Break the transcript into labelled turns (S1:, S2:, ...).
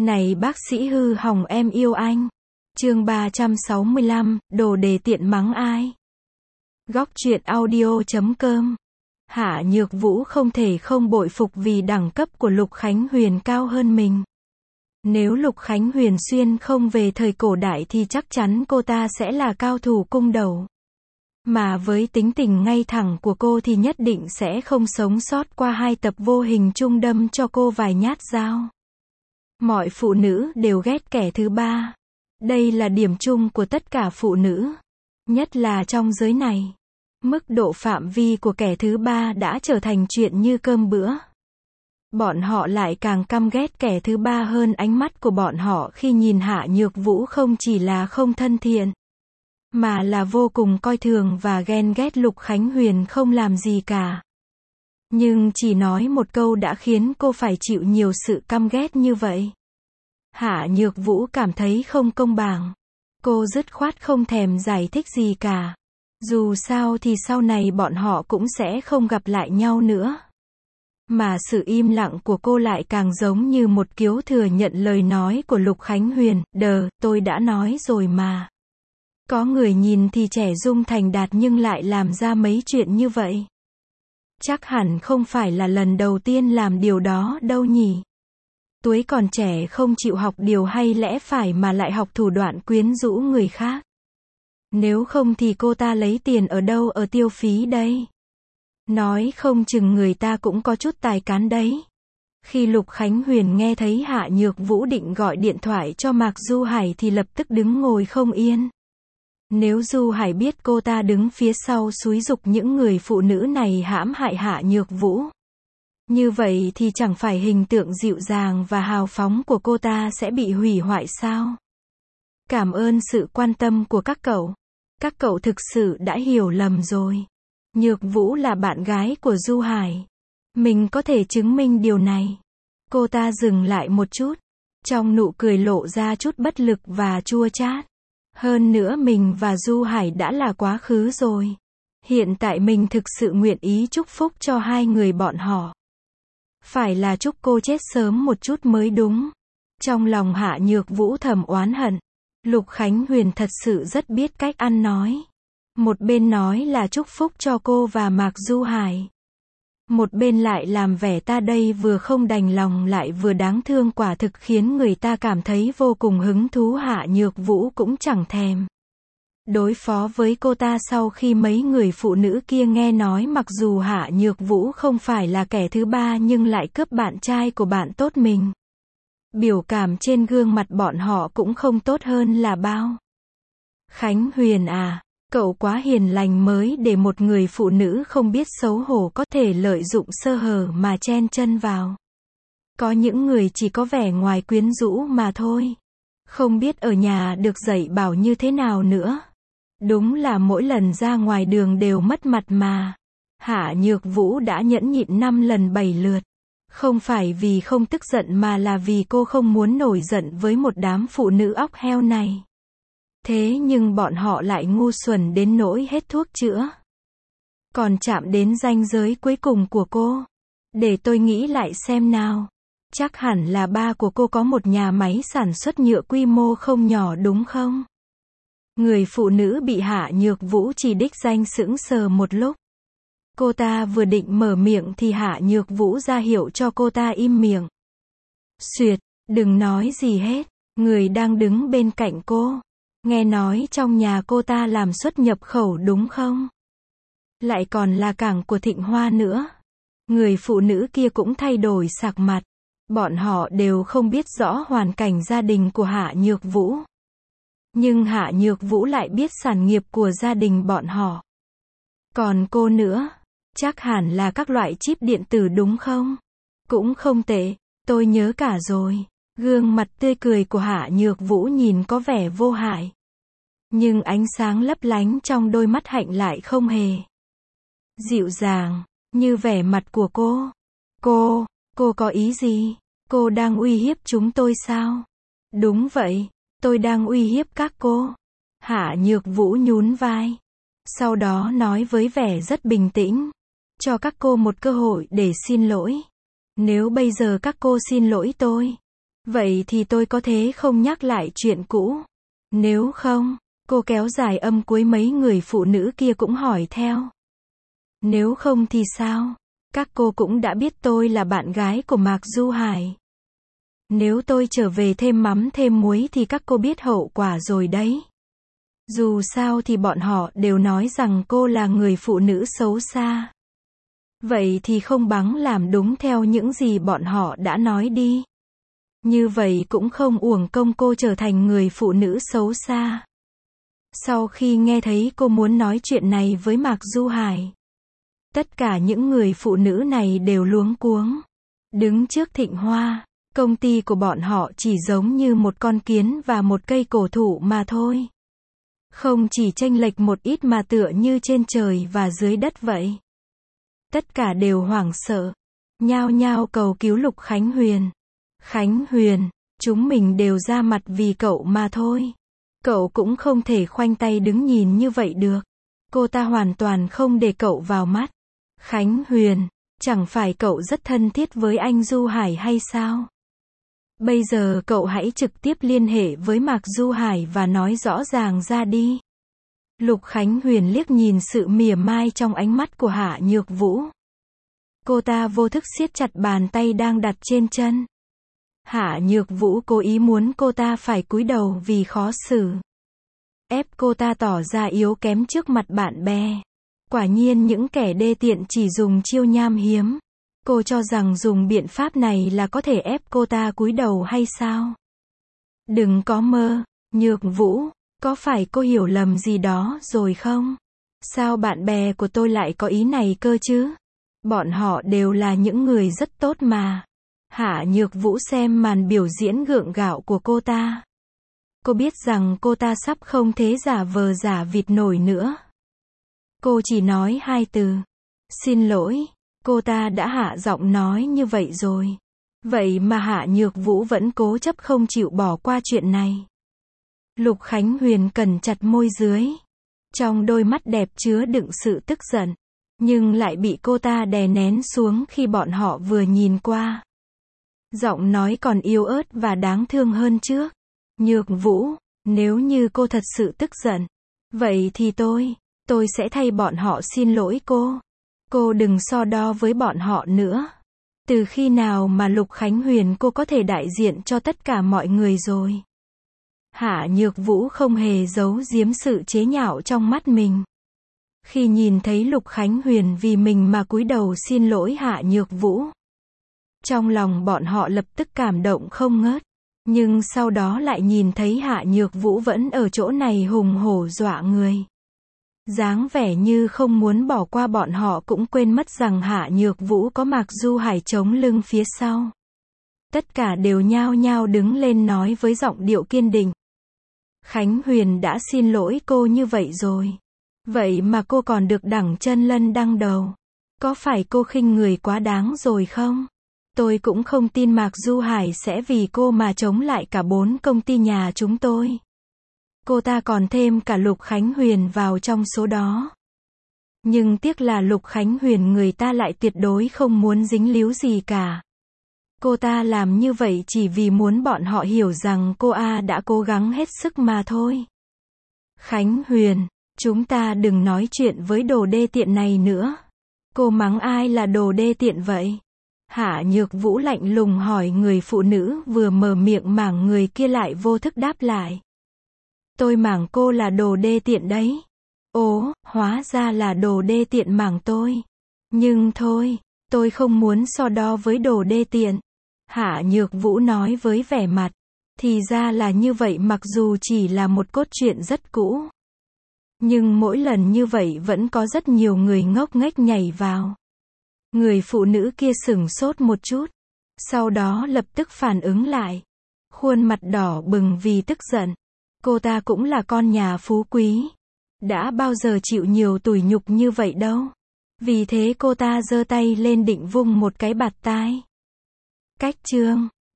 S1: Này bác sĩ hư hỏng em yêu anh. Chương 365, đồ đề tiện mắng ai? Góc truyện audio.com. Hạ Nhược Vũ không thể không bội phục vì đẳng cấp của Lục Khánh Huyền cao hơn mình. Nếu Lục Khánh Huyền xuyên không về thời cổ đại thì chắc chắn cô ta sẽ là cao thủ cung đầu. Mà với tính tình ngay thẳng của cô thì nhất định sẽ không sống sót qua 2 tập vô hình chung đâm cho cô vài nhát dao. Mọi phụ nữ đều ghét kẻ thứ ba. Đây là điểm chung của tất cả phụ nữ. Nhất là trong giới này. Mức độ phạm vi của kẻ thứ ba đã trở thành chuyện như cơm bữa. Bọn họ lại càng căm ghét kẻ thứ ba hơn. Ánh mắt của bọn họ khi nhìn Hạ Nhược Vũ không chỉ là không thân thiện, mà là vô cùng coi thường và ghen ghét Lục Khánh Huyền không làm gì cả. Nhưng chỉ nói một câu đã khiến cô phải chịu nhiều sự căm ghét như vậy. Hạ Nhược Vũ cảm thấy không công bằng. Cô dứt khoát không thèm giải thích gì cả. Dù sao thì sau này bọn họ cũng sẽ không gặp lại nhau nữa. Mà sự im lặng của cô lại càng giống như một kiếu thừa nhận lời nói của Lục Khánh Huyền. Tôi đã nói rồi mà. Có người nhìn thì trẻ trung thành đạt nhưng lại làm ra mấy chuyện như vậy. Chắc hẳn không phải là lần đầu tiên làm điều đó đâu nhỉ. Tuổi còn trẻ không chịu học điều hay lẽ phải mà lại học thủ đoạn quyến rũ người khác. Nếu không thì cô ta lấy tiền ở đâu ở tiêu phí đây? Nói không chừng người ta cũng có chút tài cán đấy. Khi Lục Khánh Huyền nghe thấy Hạ Nhược Vũ định gọi điện thoại cho Mạc Du Hải thì lập tức đứng ngồi không yên. Nếu Du Hải biết cô ta đứng phía sau xúi giục những người phụ nữ này hãm hại Hạ Nhược Vũ, như vậy thì chẳng phải hình tượng dịu dàng và hào phóng của cô ta sẽ bị hủy hoại sao? Cảm ơn sự quan tâm của các cậu. Các cậu thực sự đã hiểu lầm rồi. Nhược Vũ là bạn gái của Du Hải. Mình có thể chứng minh điều này. Cô ta dừng lại một chút. Trong nụ cười lộ ra chút bất lực và chua chát. Hơn nữa mình và Du Hải đã là quá khứ rồi. Hiện tại mình thực sự nguyện ý chúc phúc cho hai người bọn họ. Phải là chúc cô chết sớm một chút mới đúng. Trong lòng Hạ Nhược Vũ thầm oán hận. Lục Khánh Huyền thật sự rất biết cách ăn nói. Một bên nói là chúc phúc cho cô và Mạc Du Hải. Một bên lại làm vẻ ta đây vừa không đành lòng lại vừa đáng thương, quả thực khiến người ta cảm thấy vô cùng hứng thú. Hạ Nhược Vũ cũng chẳng thèm đối phó với cô ta sau khi mấy người phụ nữ kia nghe nói mặc dù Hạ Nhược Vũ không phải là kẻ thứ ba nhưng lại cướp bạn trai của bạn tốt mình. Biểu cảm trên gương mặt bọn họ cũng không tốt hơn là bao. Khánh Huyền à, cậu quá hiền lành mới để một người phụ nữ không biết xấu hổ có thể lợi dụng sơ hở mà chen chân vào. Có những người chỉ có vẻ ngoài quyến rũ mà thôi. Không biết ở nhà được dạy bảo như thế nào nữa. Đúng là mỗi lần ra ngoài đường đều mất mặt mà. Hạ Nhược Vũ đã nhẫn nhịn 5 lần 7 lượt. Không phải vì không tức giận mà là vì cô không muốn nổi giận với một đám phụ nữ óc heo này. Thế nhưng bọn họ lại ngu xuẩn đến nỗi hết thuốc chữa. Còn chạm đến ranh giới cuối cùng của cô. Để tôi nghĩ lại xem nào. Chắc hẳn là ba của cô có một nhà máy sản xuất nhựa quy mô không nhỏ đúng không? Người phụ nữ bị Hạ Nhược Vũ chỉ đích danh sững sờ một lúc. Cô ta vừa định mở miệng thì Hạ Nhược Vũ ra hiệu cho cô ta im miệng. Xuyệt, đừng nói gì hết. Người đang đứng bên cạnh cô. Nghe nói trong nhà cô ta làm xuất nhập khẩu đúng không? Lại còn là cảng của Thịnh Hoa nữa. Người phụ nữ kia cũng thay đổi sạc mặt. Bọn họ đều không biết rõ hoàn cảnh gia đình của Hạ Nhược Vũ. Nhưng Hạ Nhược Vũ lại biết sản nghiệp của gia đình bọn họ. Còn cô nữa, chắc hẳn là các loại chip điện tử đúng không? Cũng không tệ, tôi nhớ cả rồi. Gương mặt tươi cười của Hạ Nhược Vũ nhìn có vẻ vô hại. Nhưng ánh sáng lấp lánh trong đôi mắt hạnh lại không hề dịu dàng, như vẻ mặt của cô. Cô có ý gì? Cô đang uy hiếp chúng tôi sao? Đúng vậy, tôi đang uy hiếp các cô. Hạ Nhược Vũ nhún vai. Sau đó nói với vẻ rất bình tĩnh. Cho các cô một cơ hội để xin lỗi. Nếu bây giờ các cô xin lỗi tôi, Vậy thì tôi có thế không nhắc lại chuyện cũ. Nếu không, cô kéo dài âm cuối mấy người phụ nữ kia cũng hỏi theo. Nếu không thì sao? Các cô cũng đã biết tôi là bạn gái của Mạc Du Hải. Nếu tôi trở về thêm mắm thêm muối thì các cô biết hậu quả rồi đấy. Dù sao thì bọn họ đều nói rằng cô là người phụ nữ xấu xa. Vậy thì không bằng làm đúng theo những gì bọn họ đã nói đi. Như vậy cũng không uổng công cô trở thành người phụ nữ xấu xa. Sau khi nghe thấy cô muốn nói chuyện này với Mạc Du Hải, tất cả những người phụ nữ này đều luống cuống. Đứng trước Thịnh Hoa, công ty của bọn họ chỉ giống như một con kiến và một cây cổ thụ mà thôi. Không chỉ chênh lệch một ít mà tựa như trên trời và dưới đất vậy. Tất cả đều hoảng sợ, nhao nhao cầu cứu Lục Khánh Huyền. Khánh Huyền, chúng mình đều ra mặt vì cậu mà thôi. Cậu cũng không thể khoanh tay đứng nhìn như vậy được. Cô ta hoàn toàn không để cậu vào mắt. Khánh Huyền, chẳng phải cậu rất thân thiết với anh Du Hải hay sao? Bây giờ cậu hãy trực tiếp liên hệ với Mạc Du Hải và nói rõ ràng ra đi. Lục Khánh Huyền liếc nhìn sự mỉa mai trong ánh mắt của Hạ Nhược Vũ. Cô ta vô thức siết chặt bàn tay đang đặt trên chân. Hạ Nhược Vũ cố ý muốn cô ta phải cúi đầu vì khó xử. Ép cô ta tỏ ra yếu kém trước mặt bạn bè. Quả nhiên những kẻ đê tiện chỉ dùng chiêu nham hiếm. Cô cho rằng dùng biện pháp này là có thể ép cô ta cúi đầu hay sao? Đừng có mơ, Nhược Vũ, có phải cô hiểu lầm gì đó rồi không? Sao bạn bè của tôi lại có ý này cơ chứ? Bọn họ đều là những người rất tốt mà. Hạ Nhược Vũ xem màn biểu diễn gượng gạo của cô ta. Cô biết rằng cô ta sắp không thế giả vờ giả vịt nổi nữa. Cô chỉ nói 2 từ. Xin lỗi. Cô ta đã hạ giọng nói như vậy rồi. Vậy mà Hạ Nhược Vũ vẫn cố chấp không chịu bỏ qua chuyện này. Lục Khánh Huyền cẩn chặt môi dưới. Trong đôi mắt đẹp chứa đựng sự tức giận. Nhưng lại bị cô ta đè nén xuống khi bọn họ vừa nhìn qua. Giọng nói còn yếu ớt và đáng thương hơn trước. Nhược Vũ, nếu như cô thật sự tức giận, vậy thì tôi sẽ thay bọn họ xin lỗi cô. Cô đừng so đo với bọn họ nữa. Từ khi nào mà Lục Khánh Huyền cô có thể đại diện cho tất cả mọi người rồi? Hạ Nhược Vũ không hề giấu giếm sự chế nhạo trong mắt mình. Khi nhìn thấy Lục Khánh Huyền vì mình mà cúi đầu xin lỗi Hạ Nhược Vũ, trong lòng bọn họ lập tức cảm động không ngớt. Nhưng sau đó lại nhìn thấy Hạ Nhược Vũ vẫn ở chỗ này hùng hổ dọa người. Dáng vẻ như không muốn bỏ qua bọn họ cũng quên mất rằng Hạ Nhược Vũ có Mạc Du Hải chống lưng phía sau. Tất cả đều nhao nhao đứng lên nói với giọng điệu kiên định. Khánh Huyền đã xin lỗi cô như vậy rồi. Vậy mà cô còn được đẳng chân lân đăng đầu. Có phải cô khinh người quá đáng rồi không? Tôi cũng không tin Mạc Du Hải sẽ vì cô mà chống lại cả 4 công ty nhà chúng tôi. Cô ta còn thêm cả Lục Khánh Huyền vào trong số đó. Nhưng tiếc là Lục Khánh Huyền người ta lại tuyệt đối không muốn dính líu gì cả. Cô ta làm như vậy chỉ vì muốn bọn họ hiểu rằng cô đã cố gắng hết sức mà thôi. Khánh Huyền, chúng ta đừng nói chuyện với đồ đê tiện này nữa. Cô mắng ai là đồ đê tiện vậy? Hạ Nhược Vũ lạnh lùng hỏi người phụ nữ vừa mở miệng mảng người kia lại vô thức đáp lại. Tôi mảng cô là đồ đê tiện đấy. Ồ, hóa ra là đồ đê tiện mảng tôi. Nhưng thôi, tôi không muốn so đo với đồ đê tiện. Hạ Nhược Vũ nói với vẻ mặt. Thì ra là như vậy, mặc dù chỉ là một cốt truyện rất cũ. Nhưng mỗi lần như vậy vẫn có rất nhiều người ngốc nghếch nhảy vào. Người phụ nữ kia sửng sốt một chút. Sau đó lập tức phản ứng lại. Khuôn mặt đỏ bừng vì tức giận. Cô ta cũng là con nhà phú quý. Đã bao giờ chịu nhiều tủi nhục như vậy đâu. Vì thế cô ta giơ tay lên định vung một cái bạt tai. Cách chương